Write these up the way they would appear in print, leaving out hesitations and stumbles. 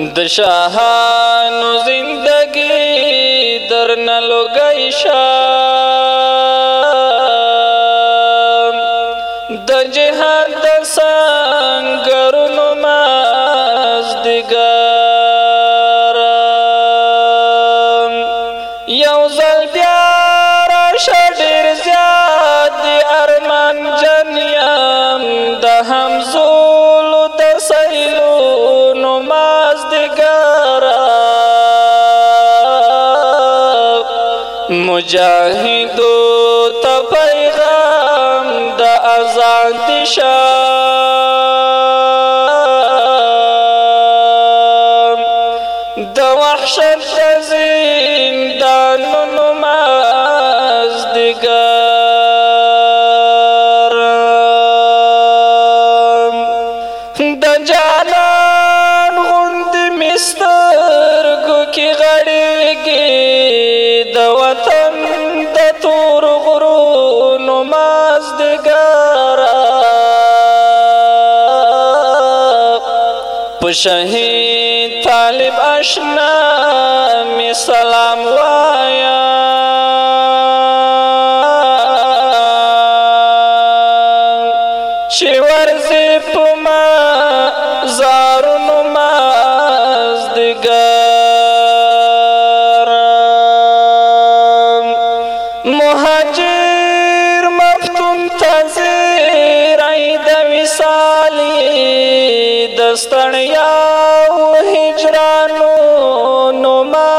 د شاهانو زندگی درنه لوګی شم د جهاد د سنګرونو مازدیګرم یو ځل بیا راشه ډېر زیات د ارمان جن یم د همزولو د سیلونو مجاهدو ته پیغام د اذان دی شام د وحشت د زندانونو مازدیګرم د جانان غوندې مې سترګو کې غړېږي د وطن د تور غرونو مازدیګرم په شهید طالب اشنا مې سلام وایم چې ورځې په مزارونو مازدیګرم مهاجر مفتون ته زیری د وصالي د ستړیاو هجرانونو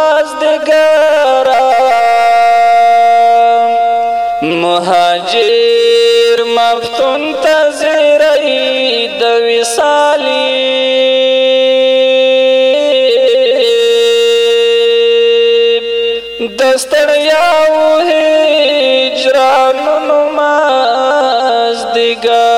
مازدیګرم مهاجر مفتون ته زیری د وصالي د ستړیاو هجرانونو مازدیګرم